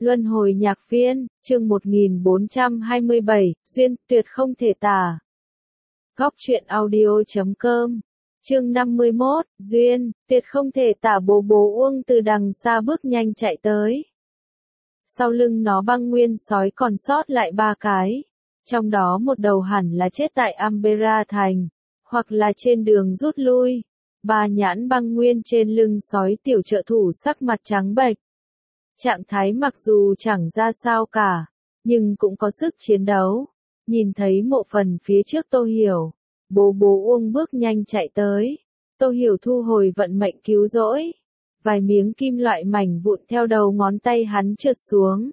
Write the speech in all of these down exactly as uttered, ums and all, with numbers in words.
Luân hồi nhạc viên, chương một nghìn bốn trăm hai mươi bảy, duyên, tuyệt không thể tả. Góc truyện audio chấm com, chương năm mươi mốt, duyên, tuyệt không thể tả. Bố bố Uông từ đằng xa bước nhanh chạy tới. Sau lưng nó băng nguyên sói còn sót lại ba cái. Trong đó một đầu hẳn là chết tại Ambera Thành, hoặc là trên đường rút lui. Ba nhãn băng nguyên trên lưng sói tiểu trợ thủ sắc mặt trắng bệch. Trạng thái mặc dù chẳng ra sao cả, nhưng cũng có sức chiến đấu. Nhìn thấy mộ phần phía trước Tô Hiểu, bố bố Uông bước nhanh chạy tới. Tô Hiểu thu hồi vận mệnh cứu rỗi. Vài miếng kim loại mảnh vụn theo đầu ngón tay hắn trượt xuống.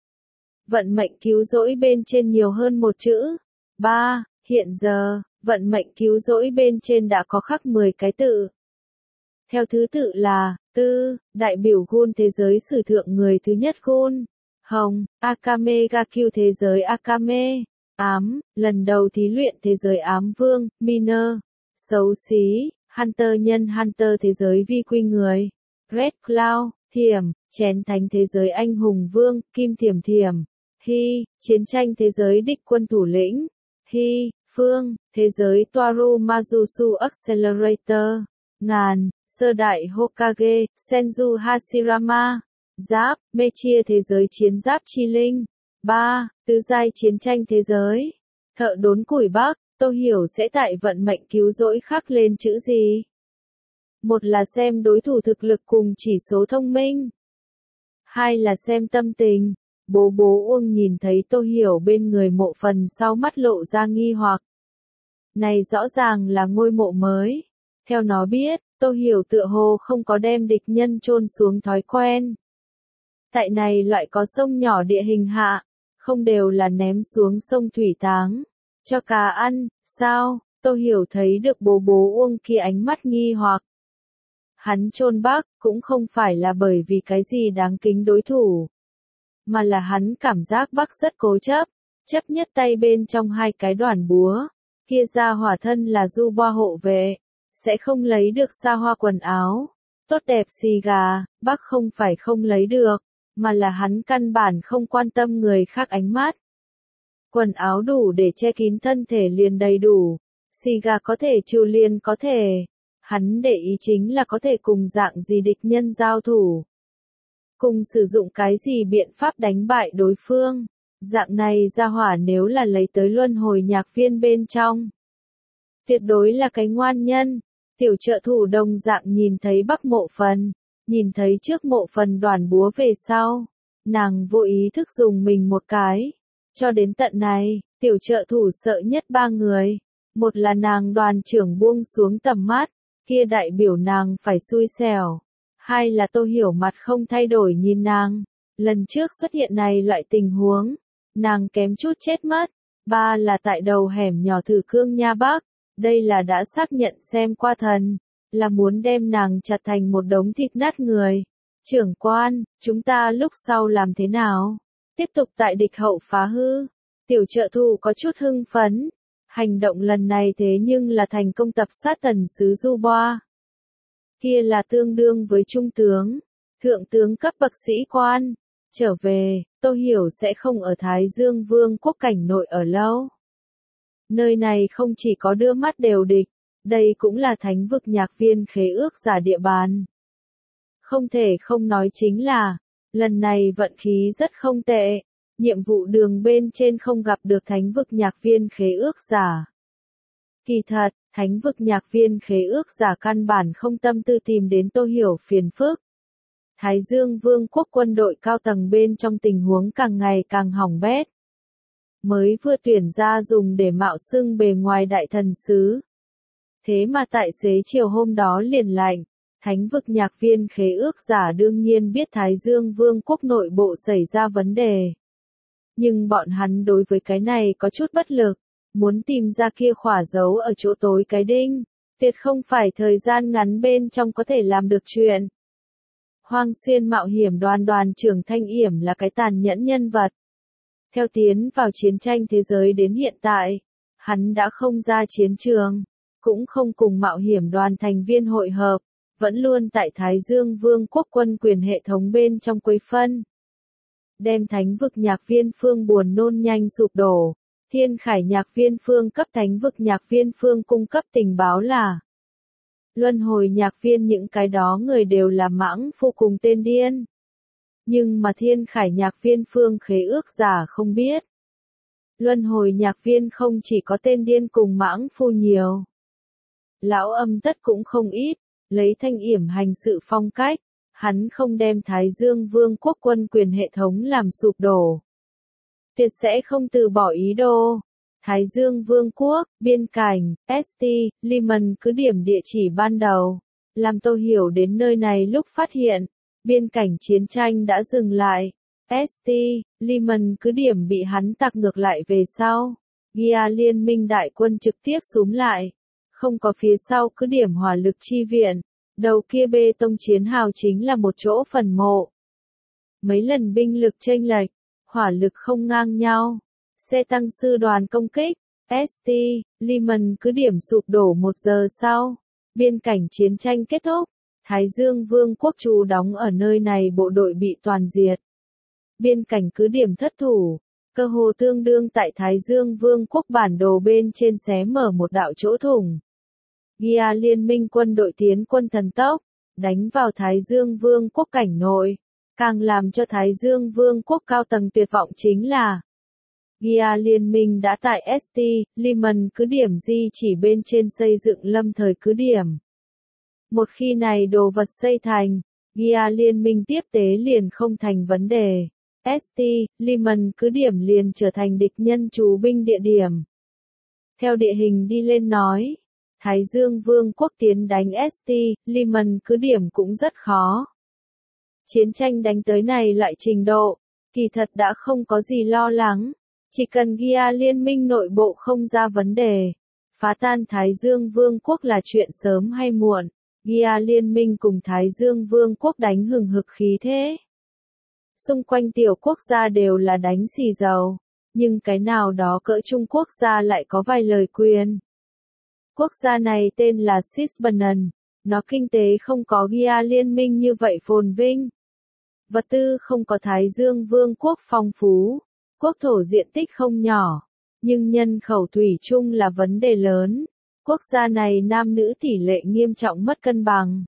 Vận mệnh cứu rỗi bên trên nhiều hơn một chữ. Ba, hiện giờ, vận mệnh cứu rỗi bên trên đã có khắc mười cái tự. Theo thứ tự là, tư, đại biểu Gun thế giới sử thượng người thứ nhất Gun, hồng, Akame ga Q thế giới Akame, ám, lần đầu thí luyện thế giới ám vương, Miner, xấu xí, Hunter nhân Hunter thế giới vi quy người, Red Cloud, thiểm, chén thánh thế giới anh hùng vương, kim thiểm thiểm, Hy, chiến tranh thế giới địch quân thủ lĩnh, Hy, phương, thế giới Toaru Majusu Accelerator, ngàn, sơ đại Hokage, Senju Hashirama, giáp, mê chia thế giới chiến giáp chi linh, ba, tứ giai chiến tranh thế giới, thợ đốn củi Bắc. Tô Hiểu sẽ tại vận mệnh cứu rỗi khắc lên chữ gì? Một là xem đối thủ thực lực cùng chỉ số thông minh. Hai là xem tâm tình. Bố bố Uông nhìn thấy Tô Hiểu bên người mộ phần sau mắt lộ ra nghi hoặc. Này rõ ràng là ngôi mộ mới. Theo nó biết, Tô Hiểu tựa hồ không có đem địch nhân chôn xuống thói quen. Tại này loại có sông nhỏ địa hình hạ, không đều là ném xuống sông thủy táng, cho cá ăn, sao? Tô Hiểu thấy được bố bố Uông kia ánh mắt nghi hoặc. Hắn chôn Bắc cũng không phải là bởi vì cái gì đáng kính đối thủ, mà là hắn cảm giác Bắc rất cố chấp, chấp nhất tay bên trong hai cái đoàn búa, kia ra hỏa thân là du boa hộ vệ, sẽ không lấy được xa hoa quần áo, tốt đẹp xì gà. Bắc không phải không lấy được, mà là hắn căn bản không quan tâm người khác ánh mắt. Quần áo đủ để che kín thân thể liền đầy đủ, xì gà có thể trừ liền có thể. Hắn để ý chính là có thể cùng dạng gì địch nhân giao thủ, cùng sử dụng cái gì biện pháp đánh bại đối phương. Dạng này ra hỏa nếu là lấy tới luân hồi nhạc viên bên trong, tuyệt đối là cái ngoan nhân. Tiểu trợ thủ đồng dạng nhìn thấy Bắc mộ phần, nhìn thấy trước mộ phần đoàn búa về sau, nàng vô ý thức dùng mình một cái. Cho đến tận này, tiểu trợ thủ sợ nhất ba người. Một là nàng đoàn trưởng buông xuống tầm mắt, kia đại biểu nàng phải xui xẻo. Hai là Tô Hiểu mặt không thay đổi nhìn nàng. Lần trước xuất hiện này loại tình huống, nàng kém chút chết mất. Ba là tại đầu hẻm nhỏ Thử Cương Nha Bắc. Đây là đã xác nhận xem qua thần, là muốn đem nàng chặt thành một đống thịt nát người. Trưởng quan, chúng ta lúc sau làm thế nào? Tiếp tục tại địch hậu phá hư. Tiểu trợ thủ có chút hưng phấn. Hành động lần này thế nhưng là thành công tập sát tần sứ Du Boa. Kia là tương đương với trung tướng, thượng tướng cấp bậc sĩ quan. Trở về, Tô Hiểu sẽ không ở Thái Dương Vương quốc cảnh nội ở lâu. Nơi này không chỉ có đưa mắt đều địch, đây cũng là thánh vực nhạc viên khế ước giả địa bàn. Không thể không nói chính là, lần này vận khí rất không tệ, nhiệm vụ đường bên trên không gặp được thánh vực nhạc viên khế ước giả. Kỳ thật, thánh vực nhạc viên khế ước giả căn bản không tâm tư tìm đến Tô Hiểu phiền phức. Thái Dương Vương quốc quân đội cao tầng bên trong tình huống càng ngày càng hỏng bét. Mới vừa tuyển ra dùng để mạo xưng bề ngoài đại thần sứ. Thế mà tại xế chiều hôm đó liền lạnh, thánh vực nhạc viên khế ước giả đương nhiên biết Thái Dương Vương quốc nội bộ xảy ra vấn đề. Nhưng bọn hắn đối với cái này có chút bất lực, muốn tìm ra kia khỏa dấu ở chỗ tối cái đinh, tuyệt không phải thời gian ngắn bên trong có thể làm được chuyện. Hoang Xuyên mạo hiểm đoàn đoàn trưởng Thanh Yểm là cái tàn nhẫn nhân vật. Theo tiến vào chiến tranh thế giới đến hiện tại, hắn đã không ra chiến trường, cũng không cùng mạo hiểm đoàn thành viên hội hợp, vẫn luôn tại Thái Dương Vương quốc quân quyền hệ thống bên trong quấy phân. đem thánh vực nhạc viên phương buồn nôn nhanh sụp đổ. Thiên Khải nhạc viên phương cấp thánh vực nhạc viên phương cung cấp tình báo là luân hồi nhạc viên, những cái đó người đều là mãng phu cùng tên điên. Nhưng mà Thiên Khải nhạc viên phương khế ước giả không biết. Luân hồi nhạc viên không chỉ có tên điên cùng mãng phu nhiều. Lão âm tất cũng không ít, lấy Thanh Yểm hành sự phong cách, hắn không đem Thái Dương Vương quốc quân quyền hệ thống làm sụp đổ. Tuyệt sẽ không từ bỏ ý đồ. Thái Dương Vương quốc, biên cảnh, ét tê, Liman cứ điểm địa chỉ ban đầu. Làm tôi hiểu đến nơi này lúc phát hiện, biên cảnh chiến tranh đã dừng lại. ét tê, Liman cứ điểm bị hắn tặc ngược lại về sau. Gia liên minh đại quân trực tiếp xúm lại. Không có phía sau cứ điểm hỏa lực chi viện. Đầu kia bê tông chiến hào chính là một chỗ phần mộ. Mấy lần binh lực chênh lệch, hỏa lực không ngang nhau. Xe tăng sư đoàn công kích, ét tê, Liman cứ điểm sụp đổ một giờ sau. Biên cảnh chiến tranh kết thúc. Thái Dương Vương quốc trú đóng ở nơi này bộ đội bị toàn diệt. Biên cảnh cứ điểm thất thủ. Cơ hồ tương đương tại Thái Dương Vương quốc bản đồ bên trên xé mở một đạo chỗ thủng. Gia liên minh quân đội tiến quân thần tốc, đánh vào Thái Dương Vương quốc cảnh nội. Càng làm cho Thái Dương Vương quốc cao tầng tuyệt vọng chính là Gia liên minh đã tại ét tê, Liman cứ điểm di chỉ bên trên xây dựng lâm thời cứ điểm. Một khi này đồ vật xây thành, Gia liên minh tiếp tế liền không thành vấn đề. ét tê, Liman cứ điểm liền trở thành địch nhân trú binh địa điểm. Theo địa hình đi lên nói, Thái Dương Vương quốc tiến đánh ét tê, Liman cứ điểm cũng rất khó. Chiến tranh đánh tới này loại trình độ, kỳ thật đã không có gì lo lắng. Chỉ cần Gia liên minh nội bộ không ra vấn đề, phá tan Thái Dương Vương quốc là chuyện sớm hay muộn. Gia liên minh cùng Thái Dương Vương quốc đánh hừng hực khí thế. Xung quanh tiểu quốc gia đều là đánh xì dầu, nhưng cái nào đó cỡ Trung Quốc gia lại có vài lời quyền. Quốc gia này tên là Cisbanan, nó kinh tế không có Gia liên minh như vậy phồn vinh. Vật tư không có Thái Dương Vương quốc phong phú, quốc thổ diện tích không nhỏ, nhưng nhân khẩu thủy chung là vấn đề lớn. Quốc gia này nam nữ tỷ lệ nghiêm trọng mất cân bằng.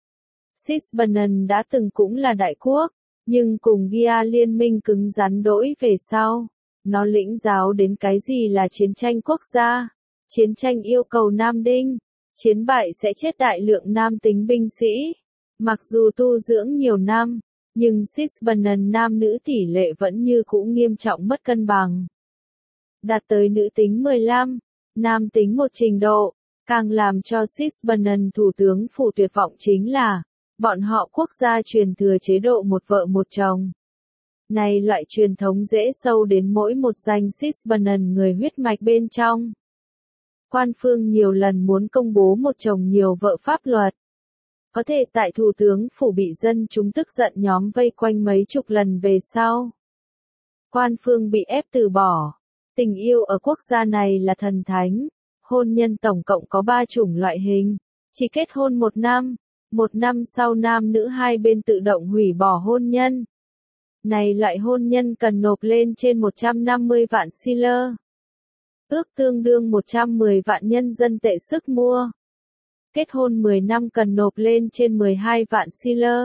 Cisbanan đã từng cũng là đại quốc, nhưng cùng Gia liên minh cứng rắn đỗi về sau, nó lĩnh giáo đến cái gì là chiến tranh quốc gia. Chiến tranh yêu cầu nam đinh, chiến bại sẽ chết đại lượng nam tính binh sĩ. Mặc dù tu dưỡng nhiều năm, nhưng Cisbanan nam nữ tỷ lệ vẫn như cũ nghiêm trọng mất cân bằng. Đạt tới nữ tính mười lăm, nam tính một trình độ, càng làm cho Cisbanan thủ tướng phủ tuyệt vọng chính là, bọn họ quốc gia truyền thừa chế độ một vợ một chồng. Này loại truyền thống dễ sâu đến mỗi một danh Cisbanan người huyết mạch bên trong. Quan phương nhiều lần muốn công bố một chồng nhiều vợ pháp luật. Có thể tại thủ tướng phủ bị dân chúng tức giận nhóm vây quanh mấy chục lần về sau. Quan phương bị ép từ bỏ. Tình yêu ở quốc gia này là thần thánh. Hôn nhân tổng cộng có ba chủng loại hình. Chỉ kết hôn một năm. Một năm sau nam nữ hai bên tự động hủy bỏ hôn nhân. Này loại hôn nhân cần nộp lên trên một trăm năm mươi vạn xi lơ. Ước tương đương một trăm mười vạn nhân dân tệ sức mua. Kết hôn mười năm cần nộp lên trên mười hai vạn xi lơ.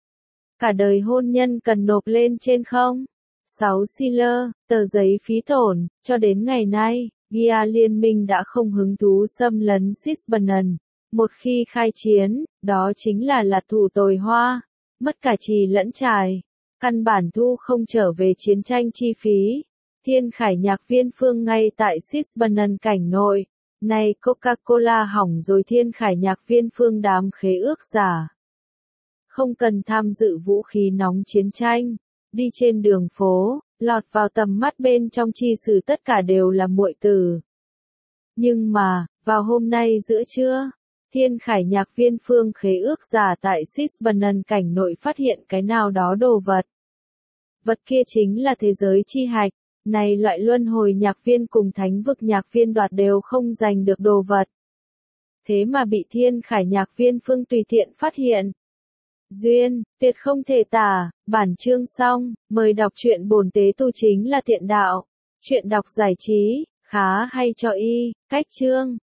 Cả đời hôn nhân cần nộp lên trên không. sáu xi lơ, tờ giấy phí tổn. Cho đến ngày nay, Gia liên minh đã không hứng thú xâm lấn Cisbanan. Một khi khai chiến, đó chính là lạt thủ tồi hoa. Mất cả trì lẫn trài. Căn bản thu không trở về chiến tranh chi phí. Thiên Khải nhạc viên phương ngay tại Cisbanan cảnh nội. Này Coca-Cola hỏng rồi Thiên Khải nhạc viên phương đám khế ước giả. Không cần tham dự vũ khí nóng chiến tranh. Đi trên đường phố, lọt vào tầm mắt bên trong chi sử tất cả đều là muội tử. Nhưng mà, vào hôm nay giữa trưa, Thiên Khải nhạc viên phương khế ước giả tại Cisbanan cảnh nội phát hiện cái nào đó đồ vật. Vật kia chính là thế giới chi hạch. Này loại luân hồi nhạc viên cùng thánh vực nhạc viên đoạt đều không giành được đồ vật. Thế mà bị Thiên Khải nhạc viên phương tùy tiện phát hiện. duyên, tuyệt không thể tả, bản chương xong, mời đọc truyện bổn tế tu chính là thiện đạo. Chuyện đọc giải trí, khá hay cho y, cách chương.